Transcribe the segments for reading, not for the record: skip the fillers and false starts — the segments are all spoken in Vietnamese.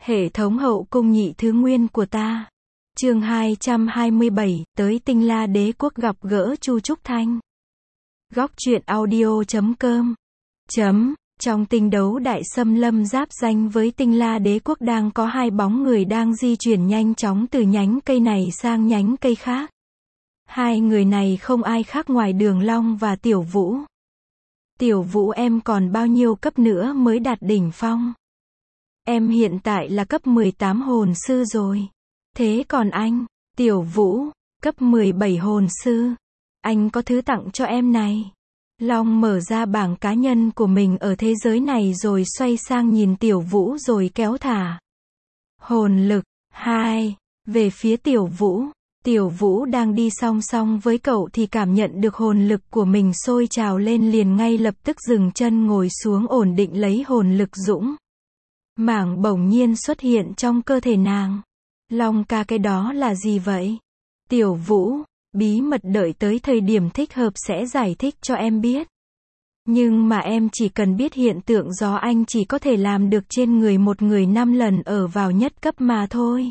Hệ thống hậu cung nhị thứ nguyên của ta. Chương 227, tới Tinh La Đế quốc gặp gỡ Chu Trúc Thanh. Góc truyện audio.com. Trong tinh đấu đại xâm lâm giáp ranh với Tinh La Đế quốc đang có hai bóng người đang di chuyển nhanh chóng từ nhánh cây này sang nhánh cây khác. Hai người này không ai khác ngoài Đường Long và Tiểu Vũ. Tiểu Vũ, em còn bao nhiêu cấp nữa mới đạt đỉnh phong? Em hiện tại là cấp 18 hồn sư rồi. Thế còn anh? Tiểu Vũ, cấp 17 hồn sư. Anh có thứ tặng cho em này. Long mở ra bảng cá nhân của mình ở thế giới này rồi xoay sang nhìn Tiểu Vũ rồi kéo thả. Hồn lực 2. Về phía Tiểu Vũ. Tiểu Vũ đang đi song song với cậu thì cảm nhận được hồn lực của mình sôi trào lên, liền ngay lập tức dừng chân ngồi xuống ổn định lấy hồn lực dũng mảng bỗng nhiên xuất hiện trong cơ thể nàng. Long ca, cái đó là gì vậy? Tiểu Vũ, bí mật, đợi tới thời điểm thích hợp sẽ giải thích cho em biết. Nhưng mà em chỉ cần biết hiện tượng gió anh chỉ có thể làm được trên người một người 5 lần ở vào nhất cấp mà thôi.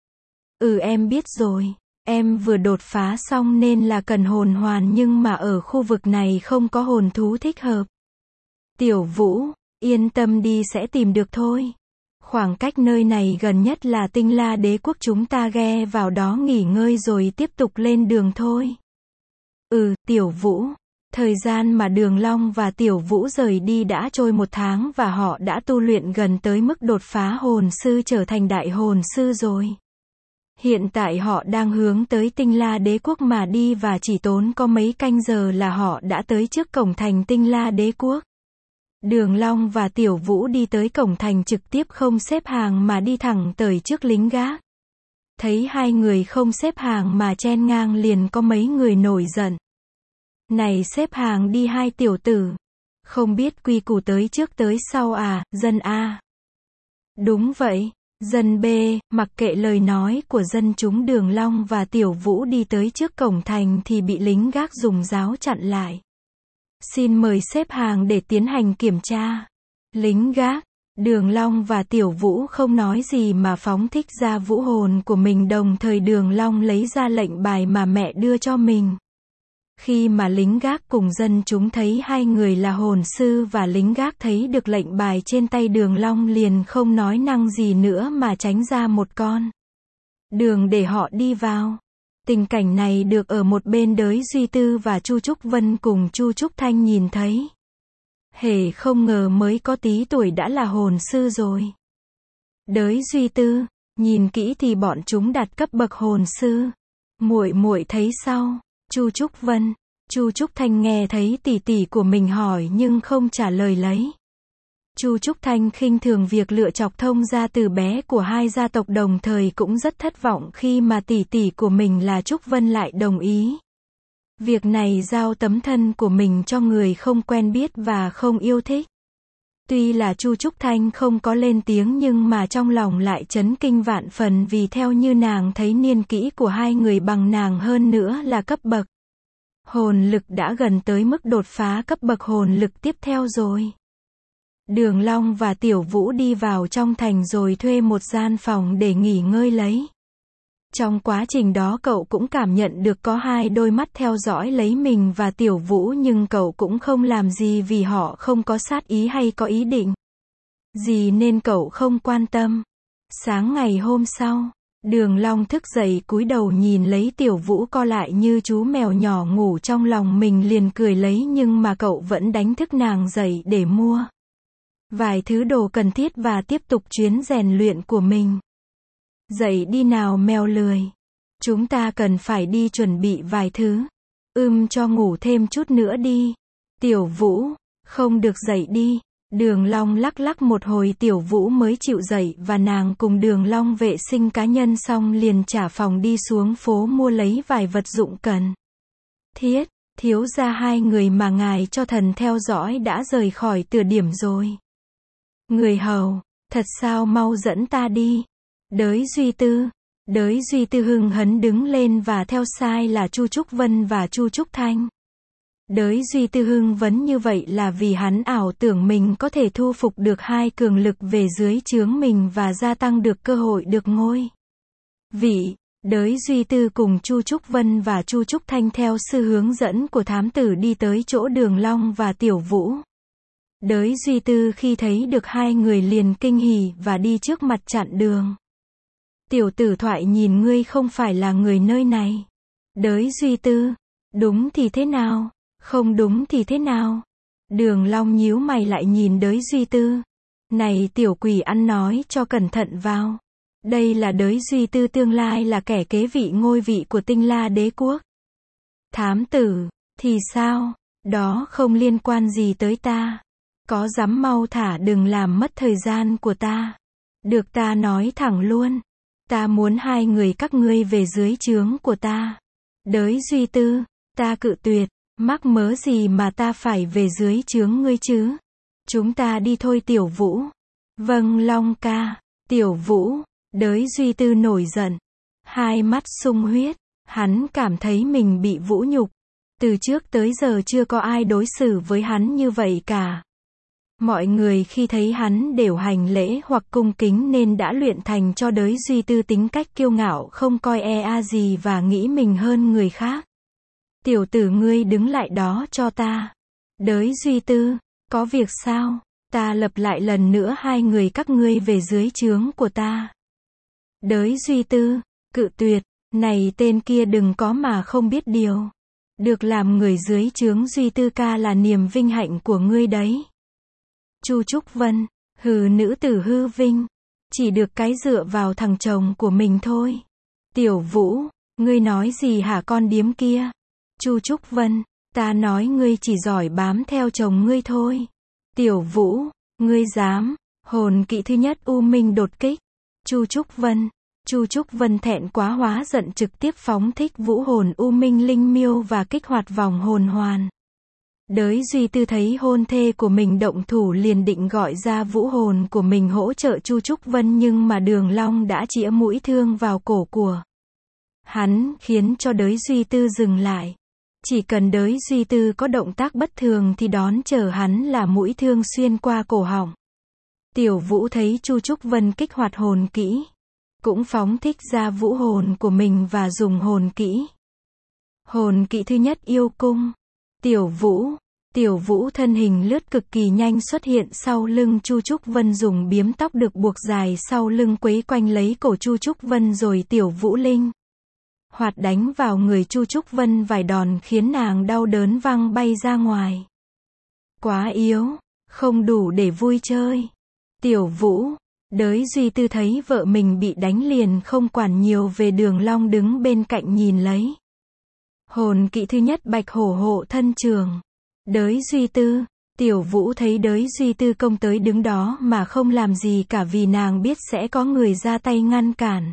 Em biết rồi. Em vừa đột phá xong nên là cần hồn hoàn, nhưng mà ở khu vực này không có hồn thú thích hợp. Tiểu Vũ, yên tâm đi, sẽ tìm được thôi. Khoảng cách nơi này gần nhất là Tinh La Đế quốc, chúng ta ghe vào đó nghỉ ngơi rồi tiếp tục lên đường thôi. Tiểu Vũ. Thời gian mà Đường Long và Tiểu Vũ rời đi đã trôi 1 tháng và họ đã tu luyện gần tới mức đột phá hồn sư trở thành đại hồn sư rồi. Hiện tại họ đang hướng tới Tinh La Đế quốc mà đi và chỉ tốn có mấy canh giờ là họ đã tới trước cổng thành Tinh La Đế quốc. Đường Long và Tiểu Vũ đi tới cổng thành trực tiếp không xếp hàng mà đi thẳng tới trước lính gác. Thấy hai người không xếp hàng mà chen ngang liền có mấy người nổi giận. Này, xếp hàng đi hai tiểu tử. Không biết quy củ tới trước tới sau à, dân A. Đúng vậy. Dân B, mặc kệ lời nói của dân chúng, Đường Long và Tiểu Vũ đi tới trước cổng thành thì bị lính gác dùng giáo chặn lại. Xin mời xếp hàng để tiến hành kiểm tra. Lính gác. Đường Long và Tiểu Vũ không nói gì mà phóng thích ra vũ hồn của mình, đồng thời Đường Long lấy ra lệnh bài mà mẹ đưa cho mình. Khi mà lính gác cùng dân chúng thấy hai người là hồn sư và lính gác thấy được lệnh bài trên tay Đường Long liền không nói năng gì nữa mà tránh ra một con đường để họ đi vào. Tình cảnh này được ở một bên Đới Duy Tư và Chu Trúc Vân cùng Chu Trúc Thanh nhìn thấy. Hề không ngờ mới có tí tuổi đã là hồn sư rồi. Đới Duy Tư, nhìn kỹ thì bọn chúng đạt cấp bậc hồn sư. Muội thấy sao? Chu Trúc Vân. Chu Trúc Thanh nghe thấy tỷ tỷ của mình hỏi nhưng không trả lời lấy. Chu Trúc Thanh khinh thường việc lựa chọc thông gia từ bé của hai gia tộc, đồng thời cũng rất thất vọng khi mà tỷ tỷ của mình là Trúc Vân lại đồng ý việc này giao tấm thân của mình cho người không quen biết và không yêu thích. Tuy là Chu Trúc Thanh không có lên tiếng nhưng mà trong lòng lại chấn kinh vạn phần, vì theo như nàng thấy niên kỷ của hai người bằng nàng, hơn nữa là cấp bậc hồn lực đã gần tới mức đột phá cấp bậc hồn lực tiếp theo rồi. Đường Long và Tiểu Vũ đi vào trong thành rồi thuê một gian phòng để nghỉ ngơi lấy. Trong quá trình đó cậu cũng cảm nhận được có hai đôi mắt theo dõi lấy mình và Tiểu Vũ, nhưng cậu cũng không làm gì vì họ không có sát ý hay có ý định gì nên cậu không quan tâm. Sáng ngày hôm sau, Đường Long thức dậy cúi đầu nhìn lấy Tiểu Vũ co lại như chú mèo nhỏ ngủ trong lòng mình liền cười lấy, nhưng mà cậu vẫn đánh thức nàng dậy để mua vài thứ đồ cần thiết và tiếp tục chuyến rèn luyện của mình. Dậy đi nào mèo lười. Chúng ta cần phải đi chuẩn bị vài thứ. Cho ngủ thêm chút nữa đi. Tiểu Vũ, không được, dậy đi. Đường Long lắc lắc một hồi Tiểu Vũ mới chịu dậy và nàng cùng Đường Long vệ sinh cá nhân xong liền trả phòng đi xuống phố mua lấy vài vật dụng cần thiết. Thiếu gia, hai người mà ngài cho thần theo dõi đã rời khỏi Tửa Điểm rồi. Người hầu, thật sao, mau dẫn ta đi. Đới Duy Tư hưng hấn đứng lên và theo sai là Chu Trúc Vân và Chu Trúc Thanh. Đới Duy Tư hưng vấn như vậy là vì hắn ảo tưởng mình có thể thu phục được hai cường lực về dưới trướng mình và gia tăng được cơ hội được ngôi vị. Đới Duy Tư cùng Chu Trúc Vân và Chu Trúc Thanh theo sự hướng dẫn của thám tử đi tới chỗ Đường Long và Tiểu Vũ. Đới Duy Tư khi thấy được hai người liền kinh hỉ và đi trước mặt chặn đường. Tiểu tử Thoại nhìn ngươi không phải là người nơi này. Đới Duy Tư, đúng thì thế nào? Không đúng thì thế nào? Đường Long nhíu mày lại nhìn Đới Duy Tư. Này tiểu quỷ ăn nói cho cẩn thận vào. Đây là Đới Duy Tư tương lai là kẻ kế vị ngôi vị của Tinh La Đế quốc. Thám tử, thì sao? Đó không liên quan gì tới ta. Có dám mau thả đừng làm mất thời gian của ta. Được ta nói thẳng luôn. Ta muốn hai người các ngươi về dưới trướng của ta. Đới Duy Tư, ta cự tuyệt. Mắc mớ gì mà ta phải về dưới trướng ngươi chứ? Chúng ta đi thôi Tiểu Vũ. Vâng Long ca. Tiểu Vũ. Đới Duy Tư nổi giận. Hai mắt sung huyết. Hắn cảm thấy mình bị vũ nhục. Từ trước tới giờ chưa có ai đối xử với hắn như vậy cả. Mọi người khi thấy hắn đều hành lễ hoặc cung kính nên đã luyện thành cho Đới Duy Tư tính cách kiêu ngạo không coi gì và nghĩ mình hơn người khác. Tiểu tử ngươi đứng lại đó cho ta. Đới Duy Tư, có việc sao? Ta lập lại lần nữa hai người các ngươi về dưới trướng của ta. Đới Duy Tư, cự tuyệt, này tên kia đừng có mà không biết điều. Được làm người dưới trướng Duy Tư ca là niềm vinh hạnh của ngươi đấy. Chu Trúc Vân, hừ nữ tử hư vinh, chỉ được cái dựa vào thằng chồng của mình thôi. Tiểu Vũ, ngươi nói gì hả con điếm kia? Chu Trúc Vân, ta nói ngươi chỉ giỏi bám theo chồng ngươi thôi. Tiểu Vũ, ngươi dám? Hồn kỵ thứ nhất U Minh đột kích. Chu Trúc Vân thẹn quá hóa giận trực tiếp phóng thích vũ hồn U Minh linh miêu và kích hoạt vòng hồn hoàn. Đới Duy Tư thấy hôn thê của mình động thủ liền định gọi ra vũ hồn của mình hỗ trợ Chu Trúc Vân nhưng mà Đường Long đã chĩa mũi thương vào cổ của hắn, khiến cho Đới Duy Tư dừng lại. Chỉ cần Đới Duy Tư có động tác bất thường thì đón chờ hắn là mũi thương xuyên qua cổ họng. Tiểu Vũ thấy Chu Trúc Vân kích hoạt hồn kỹ, cũng phóng thích ra vũ hồn của mình và dùng hồn kỹ. Hồn kỹ thứ nhất yêu cung. Tiểu Vũ thân hình lướt cực kỳ nhanh xuất hiện sau lưng Chu Trúc Vân dùng biếm tóc được buộc dài sau lưng quấy quanh lấy cổ Chu Trúc Vân rồi Tiểu Vũ linh hoạt đánh vào người Chu Trúc Vân vài đòn khiến nàng đau đớn văng bay ra ngoài. Quá yếu, không đủ để vui chơi. Tiểu Vũ, Đới Duy Tư thấy vợ mình bị đánh liền không quản nhiều về Đường Long đứng bên cạnh nhìn lấy. Hồn kỵ thứ nhất Bạch Hổ hộ thân trường. Đới Duy Tư, Tiểu Vũ thấy Đới Duy Tư công tới đứng đó mà không làm gì cả vì nàng biết sẽ có người ra tay ngăn cản.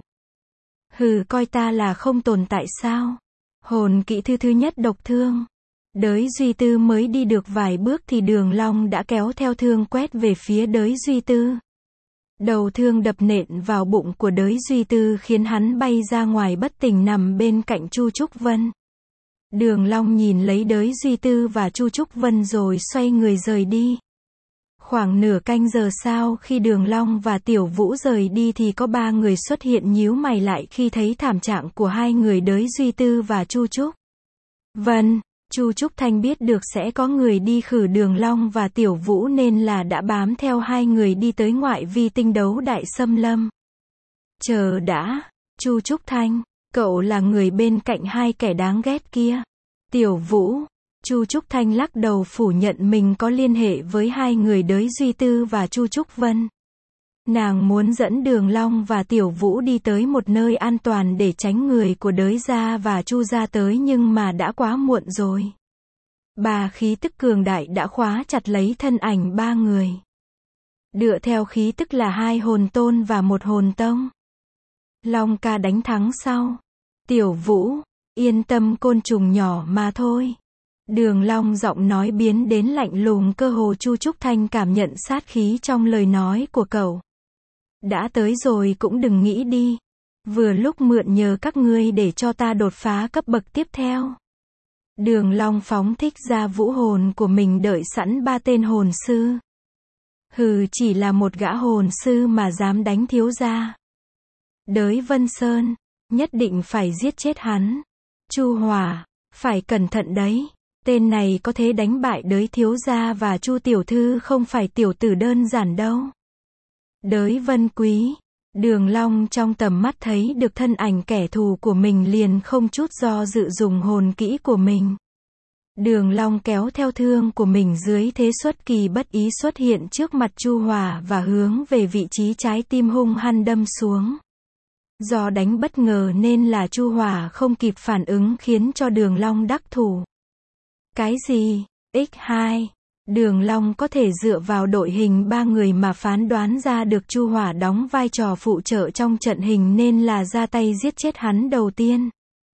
Hừ coi ta là không tồn tại sao? Hồn kỵ thứ nhất độc thương. Đới Duy Tư mới đi được vài bước thì Đường Long đã kéo theo thương quét về phía Đới Duy Tư. Đầu thương đập nện vào bụng của Đới Duy Tư khiến hắn bay ra ngoài bất tỉnh nằm bên cạnh Chu Trúc Vân. Đường Long nhìn lấy Đới Duy Tư và Chu Trúc Vân rồi xoay người rời đi. Khoảng nửa canh giờ sau khi Đường Long và Tiểu Vũ rời đi thì có ba người xuất hiện nhíu mày lại khi thấy thảm trạng của hai người Đới Duy Tư và Chu Trúc Vân. Chu Trúc Thanh biết được sẽ có người đi khử Đường Long và Tiểu Vũ nên là đã bám theo hai người đi tới ngoại vi tinh đấu đại xâm lâm. Chờ đã, Chu Trúc Thanh, cậu là người bên cạnh hai kẻ đáng ghét kia. Tiểu Vũ, Chu Trúc Thanh lắc đầu phủ nhận mình có liên hệ với hai người Đới Duy Tư và Chu Trúc Vân. Nàng muốn dẫn Đường Long và Tiểu Vũ đi tới một nơi an toàn để tránh người của Đới gia và Chu gia tới nhưng mà đã quá muộn rồi. Ba khí tức cường đại đã khóa chặt lấy thân ảnh ba người. Dựa theo khí tức là hai hồn tôn và một hồn tông. Long ca đánh thắng sau. Tiểu Vũ, yên tâm côn trùng nhỏ mà thôi. Đường Long giọng nói biến đến lạnh lùng cơ hồ Chu Trúc Thanh cảm nhận sát khí trong lời nói của cậu. Đã tới rồi cũng đừng nghĩ đi. Vừa lúc mượn nhờ các ngươi để cho ta đột phá cấp bậc tiếp theo. Đường Long phóng thích ra vũ hồn của mình đợi sẵn 3 tên hồn sư. Hừ, chỉ là một gã hồn sư mà dám đánh thiếu gia. Đới Vân Sơn, nhất định phải giết chết hắn. Chu Hỏa, phải cẩn thận đấy. Tên này có thể đánh bại Đới thiếu gia và Chu tiểu thư không phải tiểu tử đơn giản đâu. Đới Vân Quý, Đường Long trong tầm mắt thấy được thân ảnh kẻ thù của mình liền không chút do dự dùng hồn kỹ của mình. Đường Long kéo theo thương của mình dưới thế xuất kỳ bất ý xuất hiện trước mặt Chu Hỏa và hướng về vị trí trái tim hung hăng đâm xuống. Do đánh bất ngờ nên là Chu Hỏa không kịp phản ứng khiến cho Đường Long đắc thủ. Cái gì? X2. Đường Long có thể dựa vào đội hình 3 người mà phán đoán ra được Chu Hỏa đóng vai trò phụ trợ trong trận hình nên là ra tay giết chết hắn đầu tiên.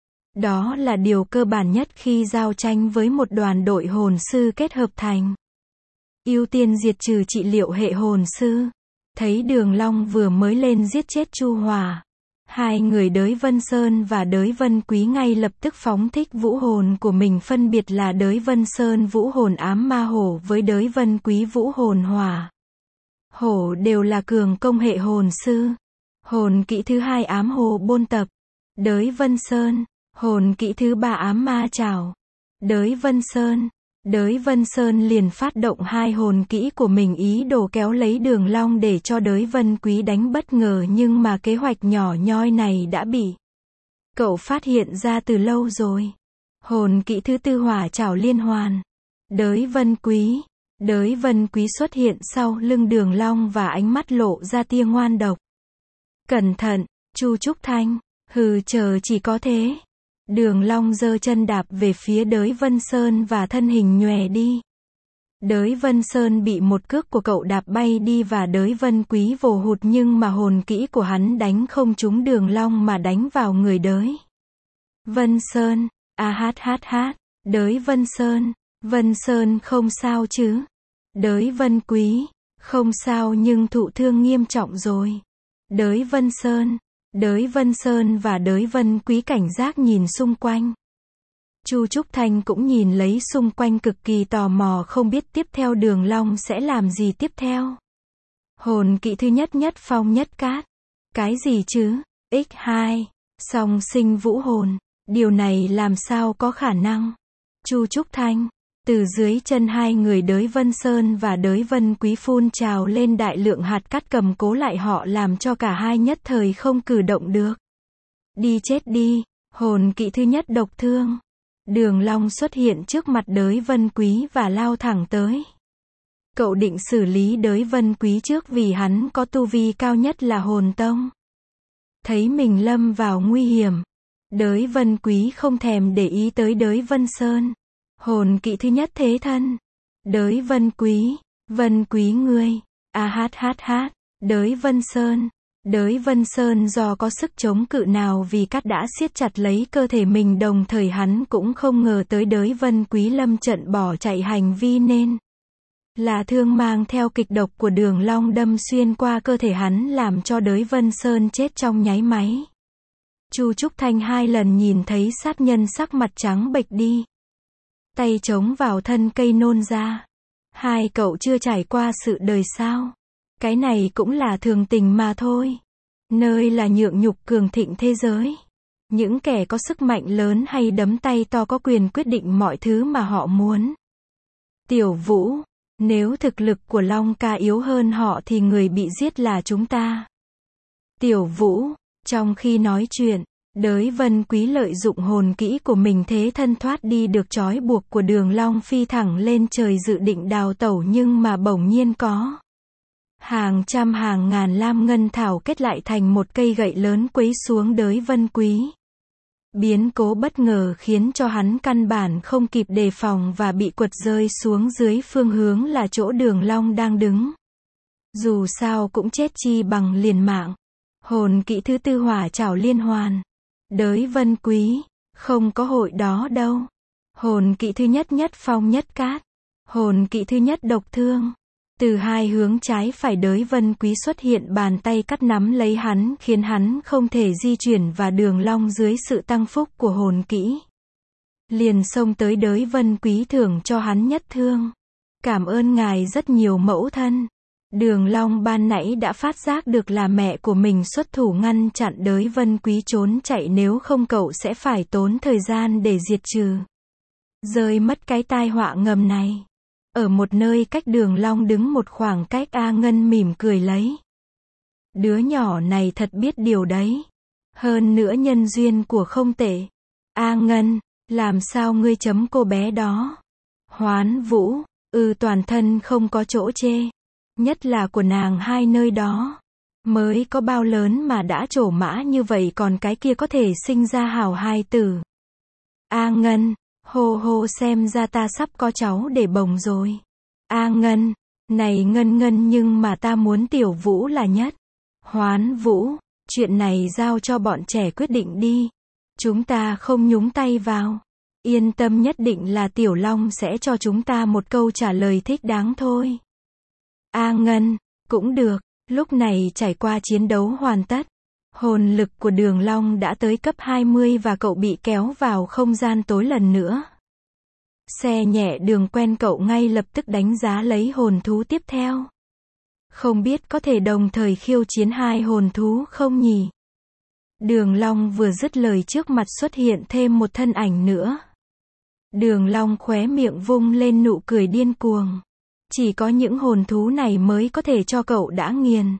Đó là điều cơ bản nhất khi giao tranh với một đoàn đội hồn sư kết hợp thành. Ưu tiên diệt trừ trị liệu hệ hồn sư. Thấy Đường Long vừa mới lên giết chết Chu Hỏa. Hai người Đới Vân Sơn và Đới Vân Quý ngay lập tức phóng thích vũ hồn của mình, phân biệt là Đới Vân Sơn vũ hồn ám ma hổ với Đới Vân Quý vũ hồn hỏa. Hổ đều là cường công hệ hồn sư. Hồn kỹ thứ 2 ám hồ bôn tập. Đới Vân Sơn. Hồn kỹ thứ 3 ám ma trảo. Đới Vân Sơn. Đới Vân Sơn liền phát động 2 hồn kỹ của mình ý đồ kéo lấy Đường Long để cho Đới Vân Quý đánh bất ngờ, nhưng mà kế hoạch nhỏ nhoi này đã bị cậu phát hiện ra từ lâu rồi. Hồn kỹ thứ 4 hỏa trảo liên hoàn. Đới Vân Quý. Đới Vân Quý xuất hiện sau lưng Đường Long và ánh mắt lộ ra tia ngoan độc. Cẩn thận, Chu Trúc Thanh. Hừ, chờ chỉ có thế. Đường Long giơ chân đạp về phía Đới Vân Sơn và thân hình nhòe đi. Đới Vân Sơn bị một cước của cậu đạp bay đi và Đới Vân Quý vồ hụt, nhưng mà hồn kỹ của hắn đánh không trúng Đường Long mà đánh vào người Đới Vân Sơn. Đới Vân Sơn. Vân Sơn không sao chứ? Đới Vân Quý. Không sao nhưng thụ thương nghiêm trọng rồi. Đới Vân Sơn. Đới Vân Sơn và Đới Vân Quý cảnh giác nhìn xung quanh. Chu Trúc Thanh cũng nhìn lấy xung quanh cực kỳ tò mò không biết tiếp theo Đường Long sẽ làm gì tiếp theo. Hồn kỹ thứ nhất nhất phong nhất cát. Cái gì chứ? X2. Song sinh vũ hồn. Điều này làm sao có khả năng? Chu Trúc Thanh. Từ dưới chân hai người Đới Vân Sơn và Đới Vân Quý phun trào lên đại lượng hạt cát cầm cố lại họ, làm cho cả hai nhất thời không cử động được. Đi chết đi. Hồn kỹ thứ nhất độc thương. Đường Long xuất hiện trước mặt Đới Vân Quý và lao thẳng tới. Cậu định xử lý Đới Vân Quý trước vì hắn có tu vi cao nhất là hồn tông. Thấy mình lâm vào nguy hiểm, Đới Vân Quý không thèm để ý tới Đới Vân Sơn. Hồn kỹ thứ nhất thế thân. Đới Vân Quý ngươi. Đới Vân Sơn. Đới Vân Sơn do có sức chống cự nào vì cát đã siết chặt lấy cơ thể mình, đồng thời hắn cũng không ngờ tới Đới Vân Quý lâm trận bỏ chạy, hành vi nên là thương mang theo kịch độc của Đường Long đâm xuyên qua cơ thể hắn làm cho Đới Vân Sơn chết trong nháy máy. Chu Trúc Thanh 2 lần nhìn thấy sát nhân sắc mặt trắng bệch đi. Tay chống vào thân cây nôn ra. Hai cậu chưa trải qua sự đời sao? Cái này cũng là thường tình mà thôi. Nơi là nhượng nhục cường thịnh thế giới. Những kẻ có sức mạnh lớn hay đấm tay to có quyền quyết định mọi thứ mà họ muốn. Tiểu Vũ, nếu thực lực của Long ca yếu hơn họ thì người bị giết là chúng ta. Tiểu Vũ, trong khi nói chuyện, Đới Vân Quý lợi dụng hồn kỹ của mình thế thân thoát đi được trói buộc của Đường Long, phi thẳng lên trời dự định đào tẩu, nhưng mà bỗng nhiên có hàng trăm hàng ngàn lam ngân thảo kết lại thành một cây gậy lớn quấy xuống Đới Vân Quý. Biến cố bất ngờ khiến cho hắn căn bản không kịp đề phòng và bị quật rơi xuống dưới phương hướng là chỗ Đường Long đang đứng. Dù sao cũng chết chi bằng liều mạng. Hồn kỹ thứ 4 hỏa trảo liên hoàn. Đới Vân Quý. Không có hội đó đâu. Hồn kỹ thứ nhất nhất phong nhất cát. Hồn kỹ thứ nhất độc thương. Từ hai hướng trái phải Đới Vân Quý xuất hiện bàn tay cắt nắm lấy hắn khiến hắn không thể di chuyển và Đường Long dưới sự tăng phúc của hồn kỹ liền xông tới đới Vân Quý thưởng cho hắn nhất thương. Cảm ơn ngài rất nhiều mẫu thân. Đường Long ban nãy đã phát giác được là mẹ của mình xuất thủ ngăn chặn đới Vân Quý trốn chạy, nếu không cậu sẽ phải tốn thời gian để diệt trừ. Rơi mất cái tai họa ngầm này. Ở một nơi cách Đường Long đứng một khoảng cách, A Ngân mỉm cười lấy. Đứa nhỏ này thật biết điều đấy. Hơn nữa nhân duyên của không tệ. A Ngân, làm sao ngươi chấm cô bé đó? Hoán Vũ, toàn thân không có chỗ chê. Nhất là của nàng hai nơi đó. Mới có bao lớn mà đã trổ mã như vậy, còn cái kia có thể sinh ra hảo hài tử. A Ngân, hô hô, xem ra ta sắp có cháu để bồng rồi. A Ngân, này Ngân Ngân, nhưng mà ta muốn Tiểu Vũ là nhất. Hoán Vũ, chuyện này giao cho bọn trẻ quyết định đi. Chúng ta không nhúng tay vào. Yên tâm, nhất định là Tiểu Long sẽ cho chúng ta một câu trả lời thích đáng thôi. A Ngân, cũng được. Lúc này trải qua chiến đấu hoàn tất. Hồn lực của Đường Long đã tới cấp 20 và cậu bị kéo vào không gian tối lần nữa. Xe nhẹ đường quen cậu ngay lập tức đánh giá lấy hồn thú tiếp theo. Không biết có thể đồng thời khiêu chiến hai hồn thú không nhỉ? Đường Long vừa dứt lời, trước mặt xuất hiện thêm một thân ảnh nữa. Đường Long khóe miệng vung lên nụ cười điên cuồng. Chỉ có những hồn thú này mới có thể cho cậu đã nghiền.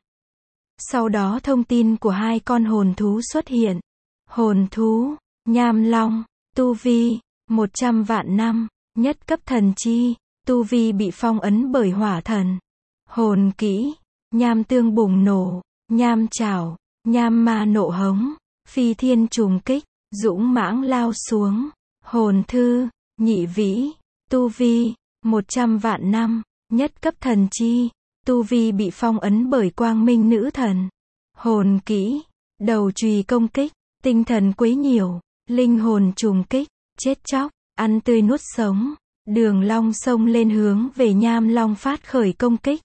Sau đó thông tin của hai con hồn thú xuất hiện. Hồn thú, Nham Long, tu vi, 100 vạn năm, nhất cấp thần chi, tu vi bị phong ấn bởi hỏa thần. Hồn kỹ, Nham Tương bùng nổ, Nham Chảo, Nham Ma nộ hống, Phi Thiên trùng kích, dũng mãng lao xuống. Hồn thư, Nhị Vĩ, tu vi, 100 vạn năm, nhất cấp thần chi, tu vi bị phong ấn bởi quang minh nữ thần. Hồn kỹ, đầu chùy công kích, tinh thần quấy nhiễu, linh hồn trùng kích, chết chóc, ăn tươi nuốt sống. Đường Long xông lên hướng về Nham Long phát khởi công kích.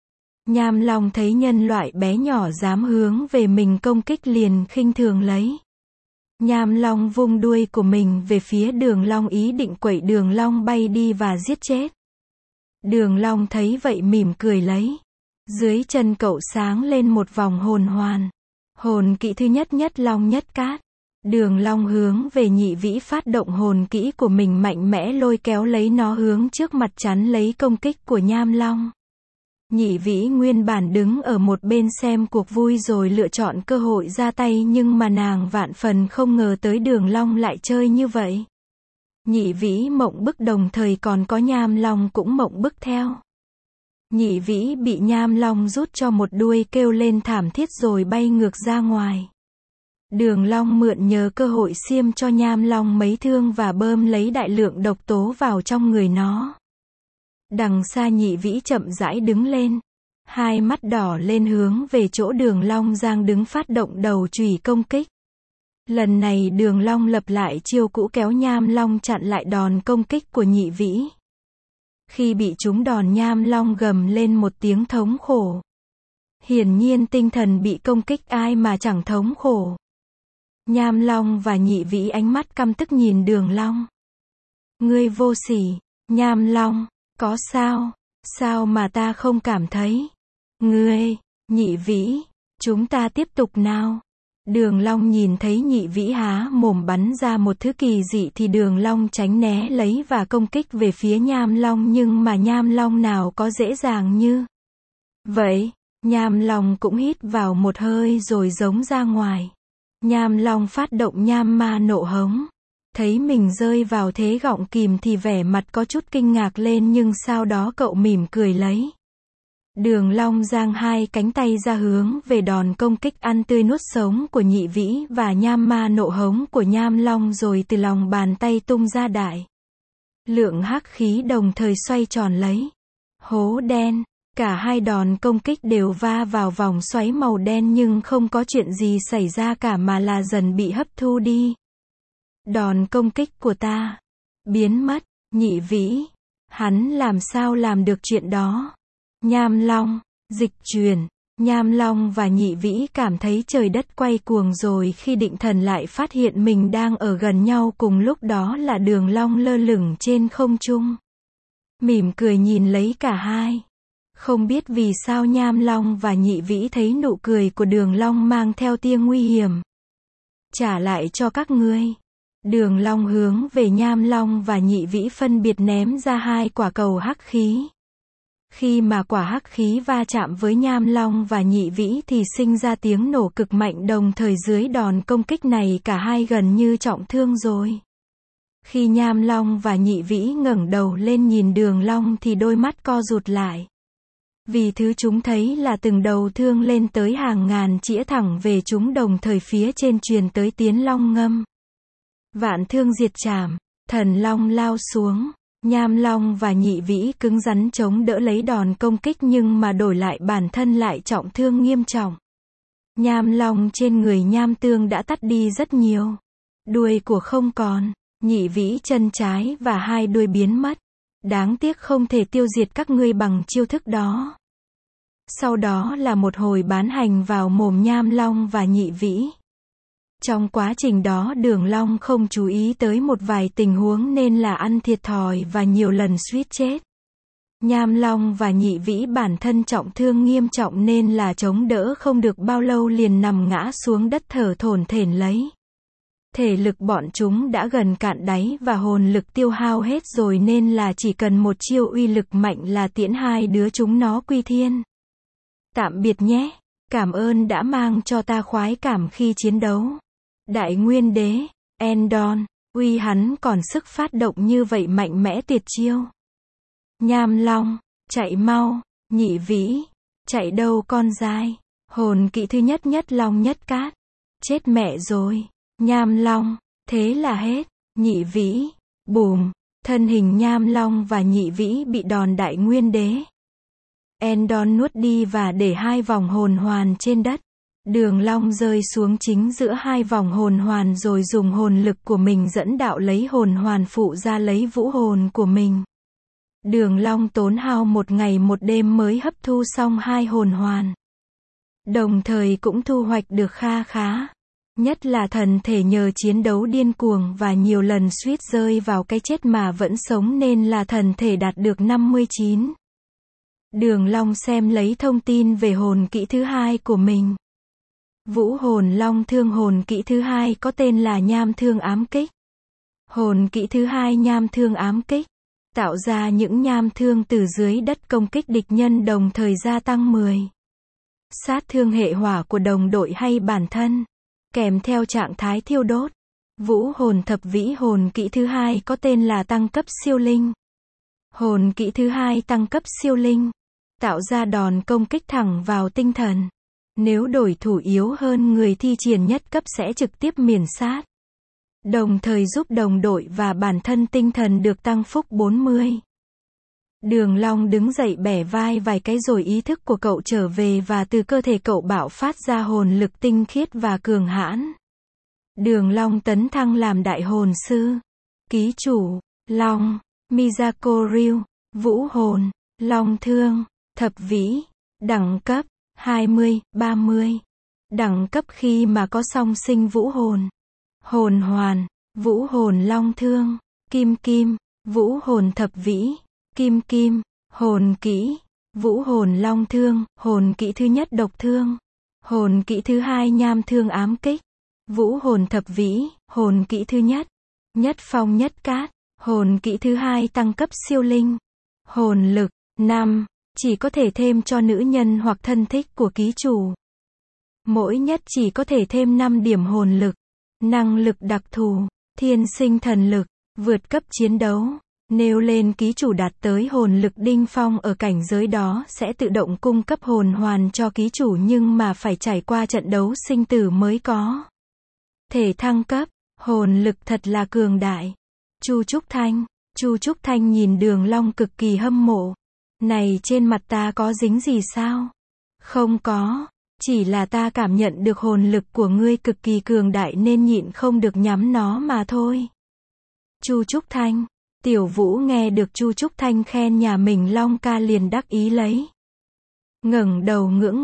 Nham Long thấy nhân loại bé nhỏ dám hướng về mình công kích liền khinh thường lấy. Nham Long vung đuôi của mình về phía Đường Long, ý định quẩy Đường Long bay đi và giết chết. Đường Long thấy vậy mỉm cười lấy. Dưới chân cậu sáng lên một vòng hồn hoàn. Hồn kỹ thứ nhất, Nhất Long Nhất Cát. Đường Long hướng về Nhị Vĩ phát động hồn kỹ của mình, mạnh mẽ lôi kéo lấy nó hướng trước mặt chắn lấy công kích của Nham Long. Nhị Vĩ nguyên bản đứng ở một bên xem cuộc vui rồi lựa chọn cơ hội ra tay, nhưng mà nàng vạn phần không ngờ tới Đường Long lại chơi như vậy. Nhị Vĩ mộng bức, đồng thời còn có Nham Long cũng mộng bức theo. Nhị Vĩ bị Nham Long rút cho một đuôi, kêu lên thảm thiết rồi bay ngược ra ngoài. Đường Long mượn nhờ cơ hội xiêm cho Nham Long mấy thương và bơm lấy đại lượng độc tố vào trong người nó. Đằng xa Nhị Vĩ chậm rãi đứng lên, hai mắt đỏ lên hướng về chỗ Đường Long đang đứng phát động đầu chùy công kích. Lần này Đường Long lập lại chiêu cũ, kéo Nham Long chặn lại đòn công kích của Nhị Vĩ. Khi bị trúng đòn, Nham Long gầm lên một tiếng thống khổ. Hiển nhiên tinh thần bị công kích, ai mà chẳng thống khổ. Nham Long và Nhị Vĩ ánh mắt căm tức nhìn Đường Long. Ngươi vô sỉ. Nham Long, có sao? Sao mà ta không cảm thấy? Ngươi, Nhị Vĩ, chúng ta tiếp tục nào. Đường Long nhìn thấy Nhị Vĩ há mồm bắn ra một thứ kỳ dị thì Đường Long tránh né lấy và công kích về phía Nham Long, nhưng mà Nham Long nào có dễ dàng như vậy. Nham Long cũng hít vào một hơi rồi giống ra ngoài. Nham Long phát động Nham Ma nộ hống. Thấy mình rơi vào thế gọng kìm thì vẻ mặt có chút kinh ngạc lên, nhưng sau đó cậu mỉm cười lấy. Đường Long giang hai cánh tay ra hướng về đòn công kích ăn tươi nuốt sống của Nhị Vĩ và Nham Ma nộ hống của Nham Long, rồi từ lòng bàn tay tung ra đại lượng hắc khí đồng thời xoay tròn lấy. Hố đen, cả hai đòn công kích đều va vào vòng xoáy màu đen nhưng không có chuyện gì xảy ra cả mà là dần bị hấp thu đi. Đòn công kích của ta biến mất. Nhị Vĩ, hắn làm sao làm được chuyện đó? Nham Long, dịch chuyển, Nham Long và Nhị Vĩ cảm thấy trời đất quay cuồng rồi khi định thần lại phát hiện mình đang ở gần nhau, cùng lúc đó là Đường Long lơ lửng trên không trung. Mỉm cười nhìn lấy cả hai. Không biết vì sao Nham Long và Nhị Vĩ thấy nụ cười của Đường Long mang theo tia nguy hiểm. Trả lại cho các ngươi. Đường Long hướng về Nham Long và Nhị Vĩ phân biệt ném ra hai quả cầu hắc khí. Khi mà quả hắc khí va chạm với Nham Long và Nhị Vĩ thì sinh ra tiếng nổ cực mạnh, đồng thời dưới đòn công kích này cả hai gần như trọng thương rồi. Khi Nham Long và Nhị Vĩ ngẩng đầu lên nhìn Đường Long thì đôi mắt co rụt lại. Vì thứ chúng thấy là từng đầu thương lên tới hàng ngàn chĩa thẳng về chúng, đồng thời phía trên truyền tới tiếng long ngâm. Vạn thương diệt trảm, thần long lao xuống. Nham Long và Nhị Vĩ cứng rắn chống đỡ lấy đòn công kích, nhưng mà đổi lại bản thân lại trọng thương nghiêm trọng. Nham Long trên người Nham Tương đã tắt đi rất nhiều. Đuôi của không còn. Nhị Vĩ chân trái và hai đuôi biến mất. Đáng tiếc không thể tiêu diệt các ngươi bằng chiêu thức đó. Sau đó là một hồi bán hành vào mồm Nham Long và Nhị Vĩ. Trong quá trình đó Đường Long không chú ý tới một vài tình huống nên là ăn thiệt thòi và nhiều lần suýt chết. Nham Long và Nhị Vĩ bản thân trọng thương nghiêm trọng nên là chống đỡ không được bao lâu liền nằm ngã xuống đất thở thổn thển lấy. Thể lực bọn chúng đã gần cạn đáy và hồn lực tiêu hao hết rồi nên là chỉ cần một chiêu uy lực mạnh là tiễn hai đứa chúng nó quy thiên. Tạm biệt nhé. Cảm ơn đã mang cho ta khoái cảm khi chiến đấu. Đại Nguyên Đế, Endon, uy hắn còn sức phát động như vậy, mạnh mẽ tuyệt chiêu. Nham Long, chạy mau. Nhị Vĩ, chạy đâu con dai. Hồn kỹ thứ nhất, nhất long nhất cát. Chết mẹ rồi. Nham Long, thế là hết. Nhị Vĩ, bùm. Thân hình Nham Long và Nhị Vĩ bị đòn Đại Nguyên Đế Endon nuốt đi và để hai vòng hồn hoàn trên đất. Đường Long rơi xuống chính giữa hai vòng hồn hoàn rồi dùng hồn lực của mình dẫn đạo lấy hồn hoàn phụ ra lấy vũ hồn của mình. Đường Long tốn hao một ngày một đêm mới hấp thu xong hai hồn hoàn. Đồng thời cũng thu hoạch được kha khá. Nhất là thần thể nhờ chiến đấu điên cuồng và nhiều lần suýt rơi vào cái chết mà vẫn sống nên là thần thể đạt được 59. Đường Long xem lấy thông tin về hồn kỹ thứ hai của mình. Vũ hồn long thương, hồn kỹ thứ hai có tên là nham thương ám kích. Hồn kỹ thứ hai nham thương ám kích. Tạo ra những nham thương từ dưới đất công kích địch nhân, đồng thời gia tăng 10 sát thương hệ hỏa của đồng đội hay bản thân. Kèm theo trạng thái thiêu đốt. Vũ hồn thập vĩ, hồn kỹ thứ hai có tên là tăng cấp siêu linh. Hồn kỹ thứ hai tăng cấp siêu linh. Tạo ra đòn công kích thẳng vào tinh thần. Nếu đối thủ yếu hơn người thi triển nhất cấp sẽ trực tiếp miểu sát. Đồng thời giúp đồng đội và bản thân tinh thần được tăng phúc 40. Đường Long đứng dậy bẻ vai vài cái rồi ý thức của cậu trở về và từ cơ thể cậu bạo phát ra hồn lực tinh khiết và cường hãn. Đường Long tấn thăng làm đại hồn sư. Ký chủ, Long, Miyako Ryu, vũ hồn, long thương, thập vĩ, đẳng cấp, 20, 30. Đẳng cấp khi mà có song sinh vũ hồn. Hồn hoàn, vũ hồn long thương, kim kim, vũ hồn thập vĩ, kim kim, hồn kỹ, vũ hồn long thương, hồn kỹ thứ nhất độc thương. Hồn kỹ thứ hai nham thương ám kích. Vũ hồn thập vĩ, hồn kỹ thứ nhất, nhất phong nhất cát. Hồn kỹ thứ hai tăng cấp siêu linh. Hồn lực, 5, chỉ có thể thêm cho nữ nhân hoặc thân thích của ký chủ. Mỗi nhất chỉ có thể thêm 5 điểm hồn lực. Năng lực đặc thù, thiên sinh thần lực, vượt cấp chiến đấu. Nếu lên ký chủ đạt tới hồn lực đỉnh phong ở cảnh giới đó sẽ tự động cung cấp hồn hoàn cho ký chủ, nhưng mà phải trải qua trận đấu sinh tử mới có thể thăng cấp. Hồn lực thật là cường đại. Chu Trúc Thanh. Chu Trúc Thanh nhìn Đường Long cực kỳ hâm mộ. Này, trên mặt ta có dính gì sao? Không có. Chỉ là ta cảm nhận được hồn lực của ngươi cực kỳ cường đại nên nhịn không được nhắm nó mà thôi. Chu Trúc Thanh. Tiểu Vũ nghe được Chu Trúc Thanh khen nhà mình Long ca liền đắc ý lấy. Ngẩng đầu ngưỡng ngực.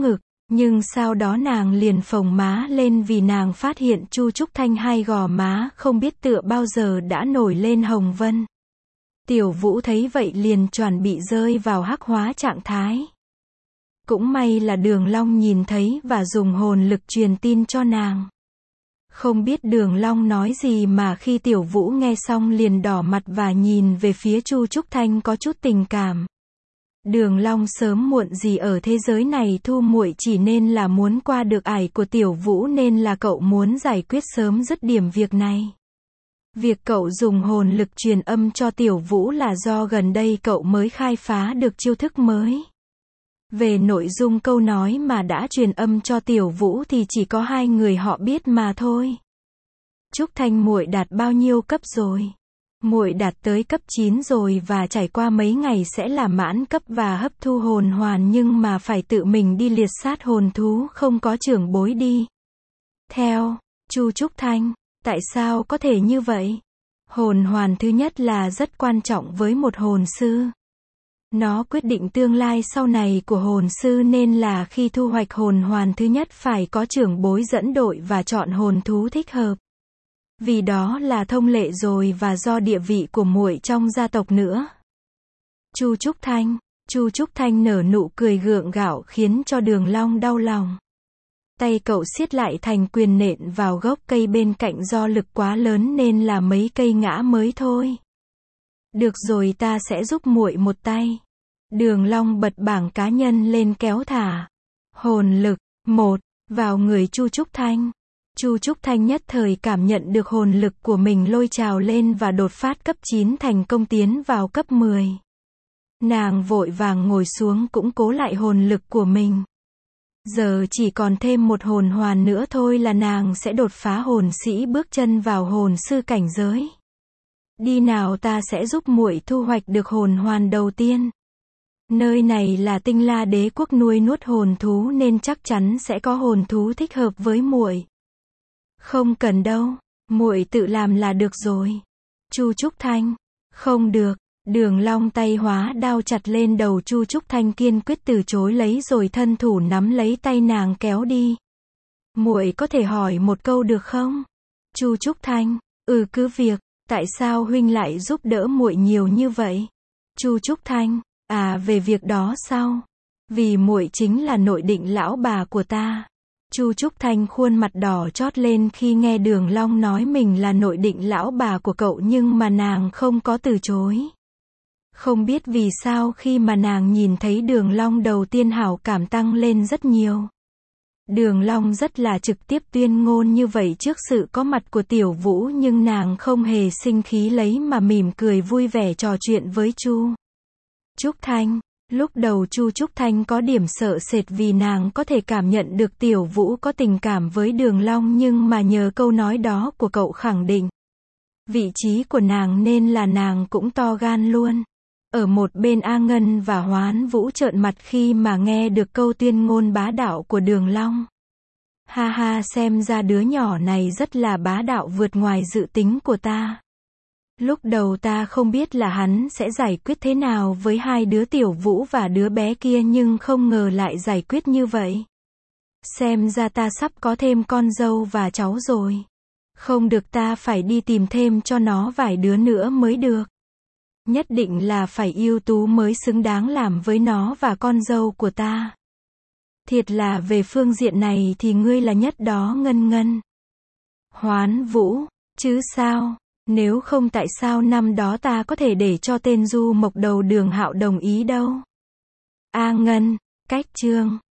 Nhưng sau đó nàng liền phồng má lên vì nàng phát hiện Chu Trúc Thanh hai gò má không biết tựa bao giờ đã nổi lên hồng vân. Tiểu Vũ thấy vậy liền chuẩn bị rơi vào hắc hóa trạng thái. Cũng may là Đường Long nhìn thấy và dùng hồn lực truyền tin cho nàng. Không biết Đường Long nói gì mà khi Tiểu Vũ nghe xong liền đỏ mặt và nhìn về phía Chu Trúc Thanh có chút tình cảm. Đường Long sớm muộn gì ở thế giới này thu muội chỉ nên là muốn qua được ải của Tiểu Vũ nên là cậu muốn giải quyết sớm dứt điểm việc này. Việc cậu dùng hồn lực truyền âm cho Tiểu Vũ là do gần đây cậu mới khai phá được chiêu thức mới. Về nội dung câu nói mà đã truyền âm cho Tiểu Vũ thì chỉ có hai người họ biết mà thôi. Trúc Thanh muội đạt bao nhiêu cấp rồi? Muội đạt tới cấp 9 rồi và trải qua mấy ngày sẽ là mãn cấp và hấp thu hồn hoàn nhưng mà phải tự mình đi liệt sát hồn thú không có trưởng bối đi. Theo Chu Trúc Thanh, tại sao có thể như vậy? Hồn hoàn thứ nhất là rất quan trọng với một hồn sư. Nó quyết định tương lai sau này của hồn sư nên là khi thu hoạch hồn hoàn thứ nhất phải có trưởng bối dẫn đội và chọn hồn thú thích hợp. Vì đó là thông lệ rồi và do địa vị của muội trong gia tộc nữa. Chu Trúc Thanh nở nụ cười gượng gạo khiến cho Đường Long đau lòng. Tay cậu siết lại thành quyền nện vào gốc cây bên cạnh do lực quá lớn nên là mấy cây ngã mới thôi. Được rồi ta sẽ giúp muội một tay. Đường Long bật bảng cá nhân lên kéo thả. Hồn lực, 1, vào người Chu Trúc Thanh. Chu Trúc Thanh nhất thời cảm nhận được hồn lực của mình lôi trào lên và đột phát cấp 9 thành công tiến vào cấp 10. Nàng vội vàng ngồi xuống củng cố lại hồn lực của mình. Giờ chỉ còn thêm một hồn hoàn nữa thôi là nàng sẽ đột phá hồn sĩ bước chân vào hồn sư cảnh giới. Đi nào ta sẽ giúp muội thu hoạch được hồn hoàn đầu tiên. Nơi này là Tinh La Đế quốc nuôi nuốt hồn thú nên chắc chắn sẽ có hồn thú thích hợp với muội. Không cần đâu, muội tự làm là được rồi. Chu Trúc Thanh, không được. Đường Long tay hóa đao chặt lên đầu Chu Trúc Thanh kiên quyết từ chối lấy rồi thân thủ nắm lấy tay nàng kéo đi. Muội có thể hỏi một câu được không? Chu Trúc Thanh, cứ việc, tại sao huynh lại giúp đỡ muội nhiều như vậy? Chu Trúc Thanh, về việc đó sao? Vì muội chính là nội định lão bà của ta. Chu Trúc Thanh khuôn mặt đỏ chót lên khi nghe Đường Long nói mình là nội định lão bà của cậu nhưng mà nàng không có từ chối. Không biết vì sao khi mà nàng nhìn thấy Đường Long đầu tiên hảo cảm tăng lên rất nhiều. Đường Long rất là trực tiếp tuyên ngôn như vậy trước sự có mặt của Tiểu Vũ nhưng nàng không hề sinh khí lấy mà mỉm cười vui vẻ trò chuyện với Chu Trúc Thanh. Lúc đầu Chu Trúc Thanh có điểm sợ sệt vì nàng có thể cảm nhận được Tiểu Vũ có tình cảm với Đường Long nhưng mà nhờ câu nói đó của cậu khẳng định vị trí của nàng nên là nàng cũng to gan luôn. Ở một bên A Ngân và Hoán Vũ trợn mặt khi mà nghe được câu tuyên ngôn bá đạo của Đường Long. Ha ha, xem ra đứa nhỏ này rất là bá đạo vượt ngoài dự tính của ta. Lúc đầu ta không biết là hắn sẽ giải quyết thế nào với hai đứa Tiểu Vũ và đứa bé kia nhưng không ngờ lại giải quyết như vậy. Xem ra ta sắp có thêm con dâu và cháu rồi. Không được, ta phải đi tìm thêm cho nó vài đứa nữa mới được. Nhất định là phải ưu tú mới xứng đáng làm với nó và con dâu của ta. Thiệt là về phương diện này thì ngươi là nhất đó Ngân Ngân. Hoán Vũ, chứ sao, nếu không tại sao năm đó ta có thể để cho tên du mộc đầu Đường Hạo đồng ý đâu. A Ngân, cách chương